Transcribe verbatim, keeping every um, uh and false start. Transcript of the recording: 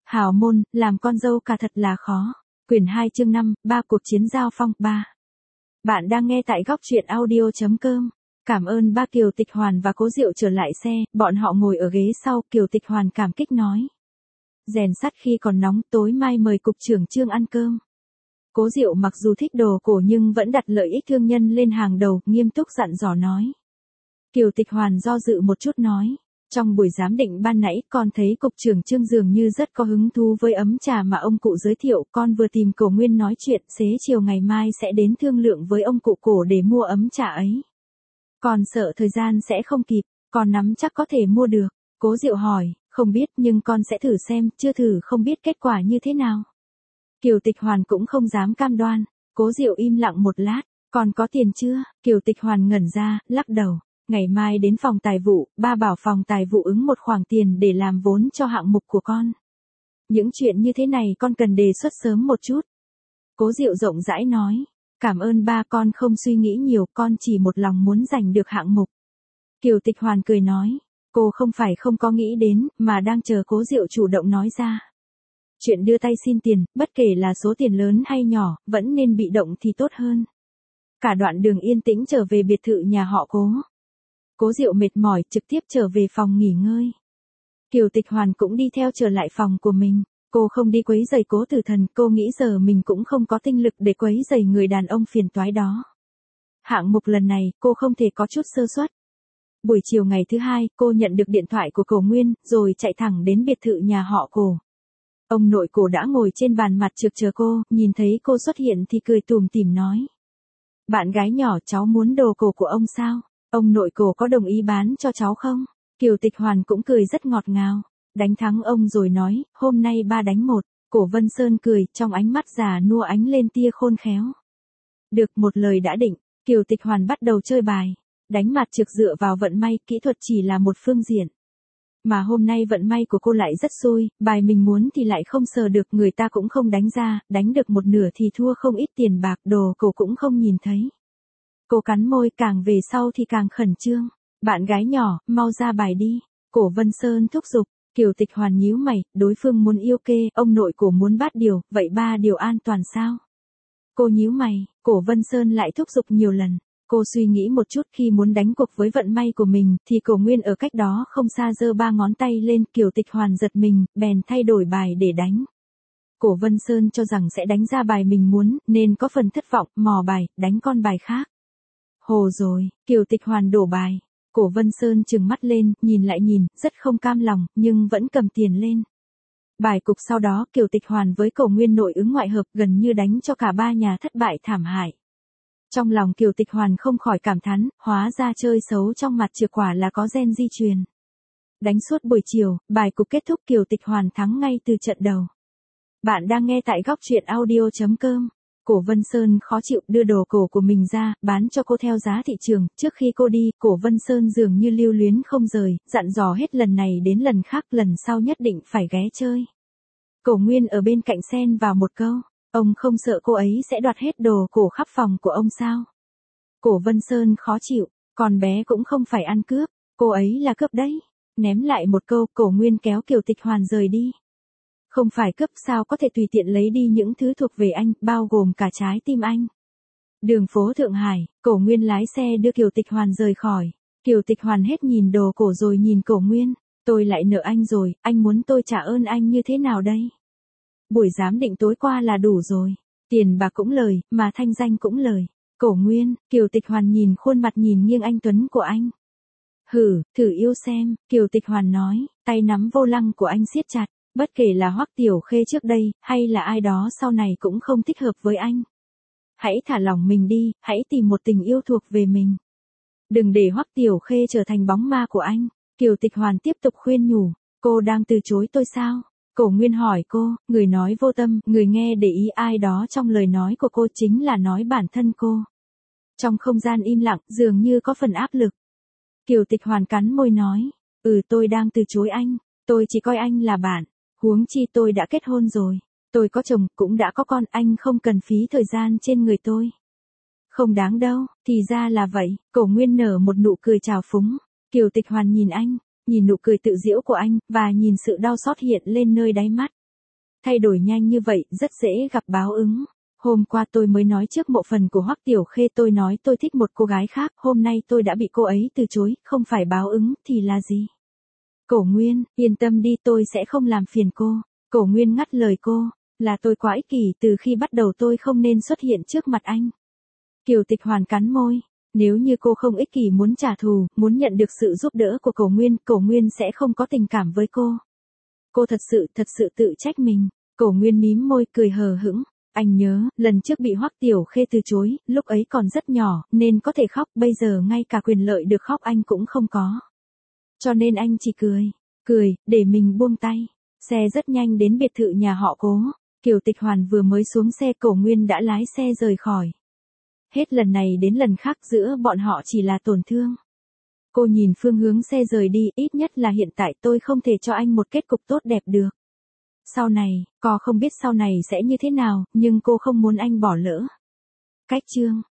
Hào môn, làm con dâu cả thật là khó. Quyển hai chương năm, ba cuộc chiến giao phong, ba. Bạn đang nghe tại góc truyện audio.com. Cảm ơn ba. Kiều Tịch Hoàn và Cố Diệu trở lại xe, bọn họ ngồi ở ghế sau, Kiều Tịch Hoàn cảm kích nói. Rèn sắt khi còn nóng, tối mai mời cục trưởng Trương ăn cơm. Cố Diệu mặc dù thích đồ cổ nhưng vẫn đặt lợi ích thương nhân lên hàng đầu, nghiêm túc dặn dò nói. Kiều Tịch Hoàn do dự một chút nói. Trong buổi giám định ban nãy con thấy cục trưởng Trương dường như rất có hứng thú với ấm trà mà ông cụ giới thiệu, con vừa tìm Cổ Nguyên nói chuyện, xế chiều ngày mai sẽ đến thương lượng với ông cụ cổ để mua ấm trà ấy. Con sợ thời gian sẽ không kịp, con nắm chắc có thể mua được. Cố Diệu hỏi, không biết nhưng con sẽ thử xem, chưa thử không biết kết quả như thế nào. Kiều Tịch Hoàn cũng không dám cam đoan. Cố Diệu im lặng một lát, con có tiền chưa? Kiều Tịch Hoàn ngẩn ra, lắc đầu. Ngày mai đến phòng tài vụ, ba bảo phòng tài vụ ứng một khoản tiền để làm vốn cho hạng mục của con. Những chuyện như thế này con cần đề xuất sớm một chút. Cố Diệu rộng rãi nói, cảm ơn ba, con không suy nghĩ nhiều, con chỉ một lòng muốn giành được hạng mục. Kiều Tịch Hoàn cười nói, cô không phải không có nghĩ đến, mà đang chờ Cố Diệu chủ động nói ra. Chuyện đưa tay xin tiền, bất kể là số tiền lớn hay nhỏ, vẫn nên bị động thì tốt hơn. Cả đoạn đường yên tĩnh trở về biệt thự nhà họ Cố. Cố Diệu mệt mỏi, trực tiếp trở về phòng nghỉ ngơi. Kiều Tịch Hoàn cũng đi theo trở lại phòng của mình. Cô không đi quấy rầy Cố Tử Thần, cô nghĩ giờ mình cũng không có tinh lực để quấy rầy người đàn ông phiền toái đó. Hạng mục lần này, cô không thể có chút sơ suất. Buổi chiều ngày thứ hai, cô nhận được điện thoại của Cổ Nguyên, rồi chạy thẳng đến biệt thự nhà họ Cổ. Ông nội Cổ đã ngồi trên bàn mặt trực chờ cô, nhìn thấy cô xuất hiện thì cười tủm tỉm nói. Bạn gái nhỏ, cháu muốn đồ cổ của ông sao? Ông nội Cổ có đồng ý bán cho cháu không? Kiều Tịch Hoàn cũng cười rất ngọt ngào. Đánh thắng ông rồi nói, hôm nay ba đánh một. Cổ Vân Sơn cười, trong ánh mắt già nua ánh lên tia khôn khéo. Được, một lời đã định, Kiều Tịch Hoàn bắt đầu chơi bài. Đánh mặt trực dựa vào vận may, kỹ thuật chỉ là một phương diện. Mà hôm nay vận may của cô lại rất xui, bài mình muốn thì lại không sờ được, người ta cũng không đánh ra, đánh được một nửa thì thua không ít tiền bạc, đồ cổ cũng không nhìn thấy. Cô cắn môi, càng về sau thì càng khẩn trương. Bạn gái nhỏ, mau ra bài đi. Cổ Vân Sơn thúc giục. Kiều Tịch Hoàn nhíu mày, đối phương muốn yêu kê, ông nội Cổ muốn bát điều, vậy ba điều an toàn sao? Cô nhíu mày, Cổ Vân Sơn lại thúc giục nhiều lần. Cô suy nghĩ một chút, khi muốn đánh cuộc với vận may của mình, thì Cổ Nguyên ở cách đó không xa giơ ba ngón tay lên, Kiều Tịch Hoàn giật mình, bèn thay đổi bài để đánh. Cổ Vân Sơn cho rằng sẽ đánh ra bài mình muốn, nên có phần thất vọng, mò bài, đánh con bài khác. Hồ rồi, Kiều Tịch Hoàn đổ bài. Cổ Vân Sơn trừng mắt lên, nhìn lại nhìn, rất không cam lòng, nhưng vẫn cầm tiền lên. Bài cục sau đó, Kiều Tịch Hoàn với Cổ Nguyên nội ứng ngoại hợp, gần như đánh cho cả ba nhà thất bại thảm hại. Trong lòng Kiều Tịch Hoàn không khỏi cảm thán, hóa ra chơi xấu trong mặt trược quả là có gen di truyền. Đánh suốt buổi chiều, bài cục kết thúc, Kiều Tịch Hoàn thắng ngay từ trận đầu. Bạn đang nghe tại góc truyện audio.com. Cổ Vân Sơn khó chịu, đưa đồ cổ của mình ra, bán cho cô theo giá thị trường. Trước khi cô đi, Cổ Vân Sơn dường như lưu luyến không rời, dặn dò hết lần này đến lần khác, lần sau nhất định phải ghé chơi. Cổ Nguyên ở bên cạnh xen vào một câu, ông không sợ cô ấy sẽ đoạt hết đồ cổ khắp phòng của ông sao? Cổ Vân Sơn khó chịu, con bé cũng không phải ăn cướp, cô ấy là cướp đấy. Ném lại một câu, Cổ Nguyên kéo Kiều Tịch Hoàn rời đi. Không phải cướp, sao có thể tùy tiện lấy đi những thứ thuộc về anh, bao gồm cả trái tim anh. Đường phố Thượng Hải, Cổ Nguyên lái xe đưa Kiều Tịch Hoàn rời khỏi. Kiều Tịch Hoàn hết nhìn đồ cổ rồi nhìn Cổ Nguyên, tôi lại nợ anh rồi, anh muốn tôi trả ơn anh như thế nào đây? Buổi giám định tối qua là đủ rồi, tiền bạc cũng lời, mà thanh danh cũng lời. Cổ Nguyên, Kiều Tịch Hoàn nhìn khuôn mặt nhìn nghiêng anh tuấn của anh. Hử, thử yêu xem, Kiều Tịch Hoàn nói, tay nắm vô lăng của anh siết chặt. Bất kể là Hoắc Tiểu Khê trước đây, hay là ai đó sau này cũng không thích hợp với anh. Hãy thả lỏng mình đi, hãy tìm một tình yêu thuộc về mình. Đừng để Hoắc Tiểu Khê trở thành bóng ma của anh. Kiều Tịch Hoàn tiếp tục khuyên nhủ, cô đang từ chối tôi sao? Cổ Nguyên hỏi cô, người nói vô tâm, người nghe để ý ai đó trong lời nói của cô chính là nói bản thân cô. Trong không gian im lặng, dường như có phần áp lực. Kiều Tịch Hoàn cắn môi nói, ừ tôi đang từ chối anh, tôi chỉ coi anh là bạn. Huống chi tôi đã kết hôn rồi, tôi có chồng, cũng đã có con, anh không cần phí thời gian trên người tôi. Không đáng đâu, thì ra là vậy. Cổ Nguyên nở một nụ cười trào phúng. Kiều Tịch Hoàn nhìn anh, nhìn nụ cười tự giễu của anh, và nhìn sự đau xót hiện lên nơi đáy mắt. Thay đổi nhanh như vậy rất dễ gặp báo ứng. Hôm qua tôi mới nói trước mộ phần của Hoắc Tiểu Khê, tôi nói tôi thích một cô gái khác, hôm nay tôi đã bị cô ấy từ chối, không phải báo ứng thì là gì? Cổ Nguyên, yên tâm đi, tôi sẽ không làm phiền cô. Cổ Nguyên ngắt lời cô, là tôi quá ích kỷ, từ khi bắt đầu tôi không nên xuất hiện trước mặt anh. Kiều Tịch Hoàn cắn môi, nếu như cô không ích kỷ muốn trả thù, muốn nhận được sự giúp đỡ của Cổ Nguyên, Cổ Nguyên sẽ không có tình cảm với cô. Cô thật sự, thật sự tự trách mình. Cổ Nguyên mím môi cười hờ hững. Anh nhớ, lần trước bị Hoắc Tiểu Khê từ chối, lúc ấy còn rất nhỏ, nên có thể khóc, bây giờ ngay cả quyền lợi được khóc anh cũng không có. Cho nên anh chỉ cười, cười, để mình buông tay. Xe rất nhanh đến biệt thự nhà họ Cố. Kiều Tịch Hoàn vừa mới xuống xe, Cổ Nguyên đã lái xe rời khỏi. Hết lần này đến lần khác giữa bọn họ chỉ là tổn thương. Cô nhìn phương hướng xe rời đi, ít nhất là hiện tại tôi không thể cho anh một kết cục tốt đẹp được. Sau này, cô không biết sau này sẽ như thế nào, nhưng cô không muốn anh bỏ lỡ. Cách chương